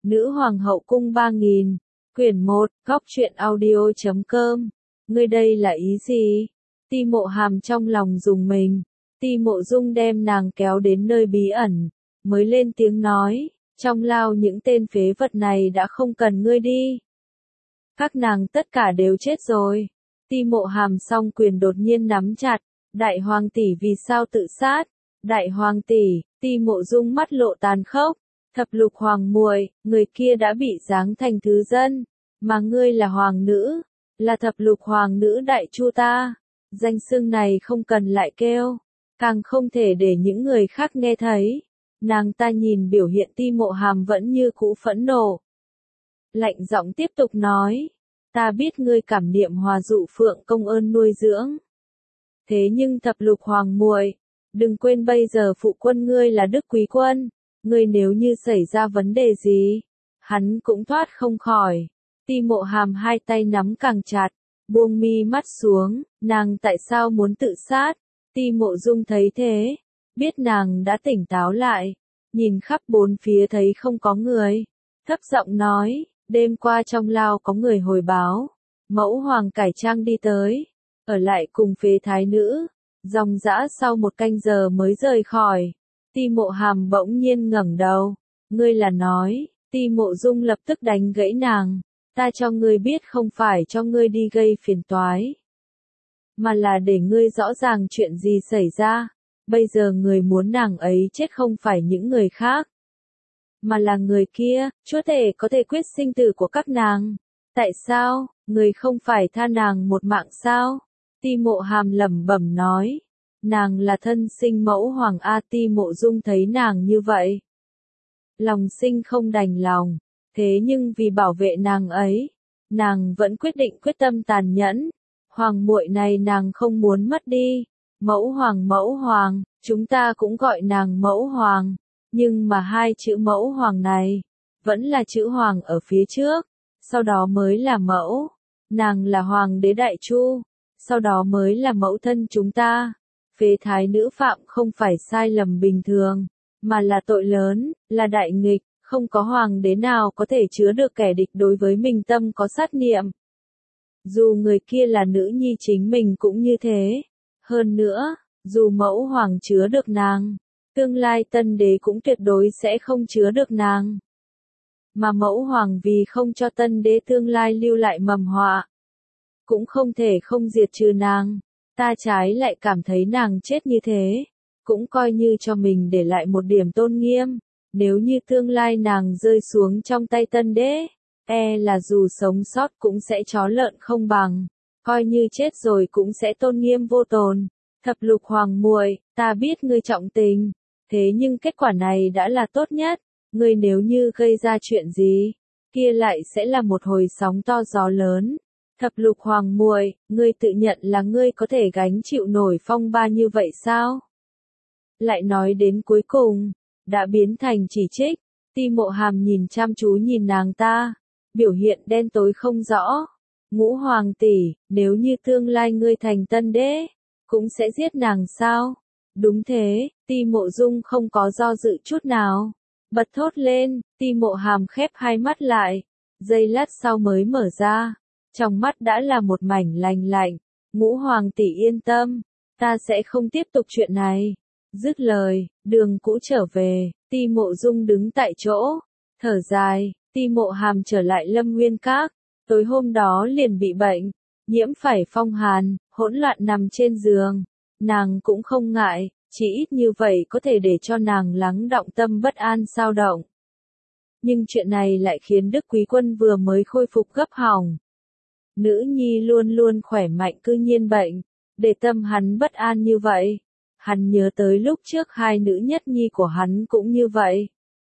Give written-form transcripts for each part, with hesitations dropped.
Nữ hoàng hậu cung 3000, quyển 1, góc truyện audio.com. Ngươi đây là ý gì? Ti Mộ Hàm trong lòng rùng mình. Ti Mộ Dung đem nàng kéo đến nơi bí ẩn, mới lên tiếng nói, trong lao những tên phế vật này đã không cần ngươi đi. Các nàng tất cả đều chết rồi. Ti Mộ Hàm song quyền đột nhiên nắm chặt, đại hoàng tỷ vì sao tự sát? Đại hoàng tỷ, Ti Mộ Dung mắt lộ tàn khốc. Thập lục hoàng muội, người kia đã bị giáng thành thứ dân, mà ngươi là hoàng nữ, là thập lục hoàng nữ đại chu ta. Danh xưng này không cần lại kêu, càng không thể để những người khác nghe thấy. Nàng ta nhìn biểu hiện Ti Mộ Hàm vẫn như cũ phẫn nộ. Lạnh giọng tiếp tục nói, ta biết ngươi cảm niệm Hòa Dụ Phượng công ơn nuôi dưỡng. Thế nhưng thập lục hoàng muội, đừng quên bây giờ phụ quân ngươi là Đức Quý Quân. Ngươi nếu như xảy ra vấn đề gì, hắn cũng thoát không khỏi. Ti Mộ Hàm hai tay nắm càng chặt, buông mi mắt xuống, nàng tại sao muốn tự sát? Ti Mộ Dung thấy thế, biết nàng đã tỉnh táo lại, nhìn khắp bốn phía thấy không có người, thấp giọng nói, đêm qua trong lao có người hồi báo, mẫu hoàng cải trang đi tới, ở lại cùng phế thái nữ, dòng dã sau 1 canh giờ mới rời khỏi. Ti Mộ Hàm bỗng nhiên ngẩng đầu, ngươi là nói, Ti Mộ Dung lập tức đánh gãy nàng, ta cho ngươi biết không phải cho ngươi đi gây phiền toái, mà là để ngươi rõ ràng chuyện gì xảy ra, bây giờ người muốn nàng ấy chết không phải những người khác, mà là người kia, chúa tể có thể quyết sinh tử của các nàng. Tại sao, người không phải tha nàng một mạng sao? Ti Mộ Hàm lẩm bẩm nói. Nàng là thân sinh mẫu hoàng A. Ti Mộ Dung thấy nàng như vậy, lòng sinh không đành lòng, thế nhưng vì bảo vệ nàng ấy, nàng vẫn quyết định quyết tâm tàn nhẫn. Hoàng muội này nàng không muốn mất đi. Mẫu hoàng, chúng ta cũng gọi nàng mẫu hoàng, nhưng mà 2 chữ mẫu hoàng này, vẫn là chữ hoàng ở phía trước, sau đó mới là mẫu. Nàng là hoàng đế đại chu, sau đó mới là mẫu thân chúng ta. Phế thái nữ phạm không phải sai lầm bình thường, mà là tội lớn, là đại nghịch, không có hoàng đế nào có thể chứa được kẻ địch đối với mình tâm có sát niệm. Dù người kia là nữ nhi chính mình cũng như thế. Hơn nữa, dù mẫu hoàng chứa được nàng, tương lai tân đế cũng tuyệt đối sẽ không chứa được nàng. Mà mẫu hoàng vì không cho tân đế tương lai lưu lại mầm họa, cũng không thể không diệt trừ nàng. Ta trái lại cảm thấy nàng chết như thế, cũng coi như cho mình để lại một điểm tôn nghiêm. Nếu như tương lai nàng rơi xuống trong tay tân đế, là dù sống sót cũng sẽ chó lợn không bằng, coi như chết rồi cũng sẽ tôn nghiêm vô tồn. Thập lục hoàng muội, ta biết ngươi trọng tình, thế nhưng kết quả này đã là tốt nhất. Ngươi nếu như gây ra chuyện gì, kia lại sẽ là một hồi sóng to gió lớn. Thập lục hoàng muội, ngươi tự nhận là ngươi có thể gánh chịu nổi phong ba như vậy sao? Lại nói đến cuối cùng, đã biến thành chỉ trích. Ti Mộ Hàm nhìn chăm chú nhìn nàng ta, biểu hiện đen tối không rõ. Ngũ hoàng tỷ, nếu như tương lai ngươi thành tân đế, cũng sẽ giết nàng sao? Đúng thế, Ti Mộ Dung không có do dự chút nào, bật thốt lên. Ti Mộ Hàm khép hai mắt lại, giây lát sau mới mở ra. Trong mắt đã là một mảnh lạnh lạnh. Ngũ hoàng tỷ yên tâm, ta sẽ không tiếp tục chuyện này. Dứt lời, đường cũ trở về, Ti Mộ Dung đứng tại chỗ, thở dài. Ti Mộ Hàm trở lại Lâm Nguyên Các, tối hôm đó liền bị bệnh, nhiễm phải phong hàn, hỗn loạn nằm trên giường. Nàng cũng không ngại, chỉ ít như vậy có thể để cho nàng lắng đọng tâm bất an xao động. Nhưng chuyện này lại khiến Đức Quý Quân vừa mới khôi phục gấp hỏng. Nữ nhi luôn luôn khỏe mạnh cư nhiên bệnh, để tâm hắn bất an như vậy. Hắn nhớ tới lúc trước 2 nữ nhất nhi của hắn cũng như vậy.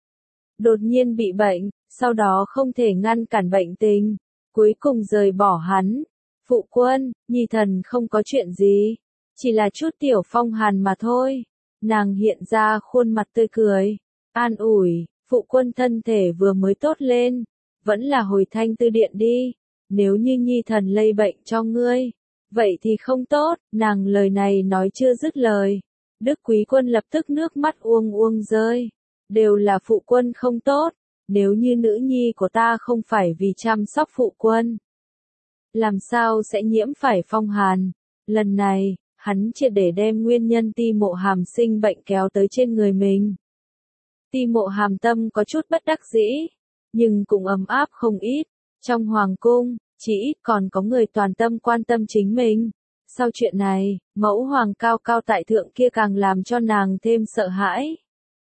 Đột nhiên bị bệnh, sau đó không thể ngăn cản bệnh tình, cuối cùng rời bỏ hắn. Phụ quân, nhi thần không có chuyện gì, chỉ là chút tiểu phong hàn mà thôi. Nàng hiện ra khuôn mặt tươi cười, an ủi, phụ quân thân thể vừa mới tốt lên, vẫn là hồi Thanh Tư Điện đi. Nếu như nhi thần lây bệnh cho ngươi, vậy thì không tốt. Nàng lời này nói chưa dứt lời, Đức Quý Quân lập tức nước mắt uông uông rơi. Đều là phụ quân không tốt, nếu như nữ nhi của ta không phải vì chăm sóc phụ quân, làm sao sẽ nhiễm phải phong hàn? Lần này, hắn triệt để đem nguyên nhân Ti Mộ Hàm sinh bệnh kéo tới trên người mình. Ti Mộ Hàm tâm có chút bất đắc dĩ, nhưng cũng ấm áp không ít. Trong hoàng cung, chỉ ít còn có người toàn tâm quan tâm chính mình. Sau chuyện này, mẫu hoàng cao cao tại thượng kia càng làm cho nàng thêm sợ hãi.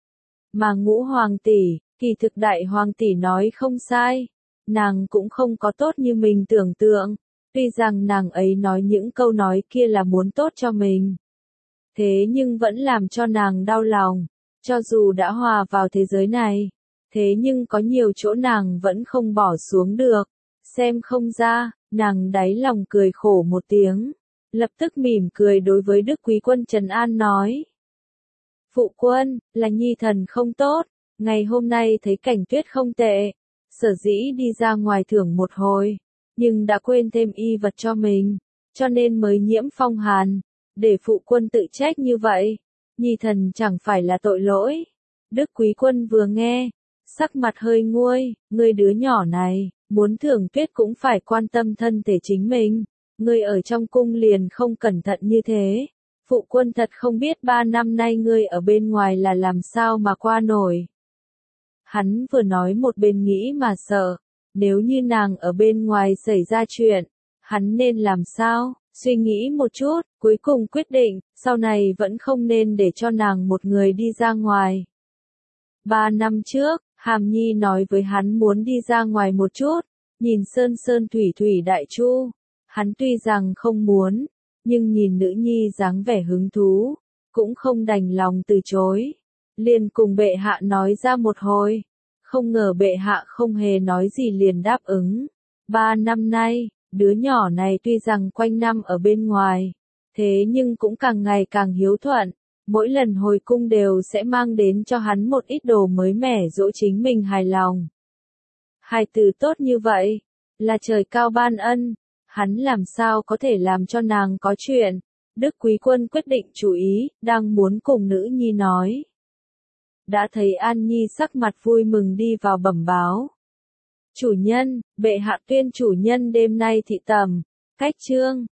Mà Ngũ hoàng tỷ, kỳ thực đại hoàng tỷ nói không sai, nàng cũng không có tốt như mình tưởng tượng. Tuy rằng nàng ấy nói những câu nói kia là muốn tốt cho mình, thế nhưng vẫn làm cho nàng đau lòng. Cho dù đã hòa vào thế giới này, thế nhưng có nhiều chỗ nàng vẫn không bỏ xuống được. Xem không ra, nàng đáy lòng cười khổ một tiếng, lập tức mỉm cười đối với Đức Quý Quân trấn an nói. Phụ quân, là nhi thần không tốt, ngày hôm nay thấy cảnh tuyết không tệ, sở dĩ đi ra ngoài thưởng một hồi, nhưng đã quên thêm y vật cho mình, cho nên mới nhiễm phong hàn, để phụ quân tự trách như vậy, nhi thần chẳng phải là tội lỗi. Đức Quý Quân vừa nghe, sắc mặt hơi nguôi, ngươi đứa nhỏ này, muốn thưởng tuyết cũng phải quan tâm thân thể chính mình, ngươi ở trong cung liền không cẩn thận như thế. Phụ quân thật không biết 3 năm nay ngươi ở bên ngoài là làm sao mà qua nổi. Hắn vừa nói một bên nghĩ mà sợ, nếu như nàng ở bên ngoài xảy ra chuyện, hắn nên làm sao? Suy nghĩ một chút, cuối cùng quyết định, sau này vẫn không nên để cho nàng một người đi ra ngoài. 3 năm trước, Hàm Nhi nói với hắn muốn đi ra ngoài một chút, nhìn sơn sơn thủy thủy đại chu. Hắn tuy rằng không muốn, nhưng nhìn nữ nhi dáng vẻ hứng thú, cũng không đành lòng từ chối. Liền cùng bệ hạ nói ra một hồi, không ngờ bệ hạ không hề nói gì liền đáp ứng. 3 năm nay, đứa nhỏ này tuy rằng quanh năm ở bên ngoài, thế nhưng cũng càng ngày càng hiếu thuận, mỗi lần hồi cung đều sẽ mang đến cho hắn một ít đồ mới mẻ dỗ chính mình hài lòng. Hài tử tốt như vậy, là trời cao ban ân, hắn làm sao có thể làm cho nàng có chuyện. Đức Quý Quân quyết định chú ý, đang muốn cùng nữ nhi nói. Đã thấy An Nhi sắc mặt vui mừng đi vào bẩm báo. Chủ nhân, bệ hạ tuyên chủ nhân đêm nay thị tẩm, cách trương,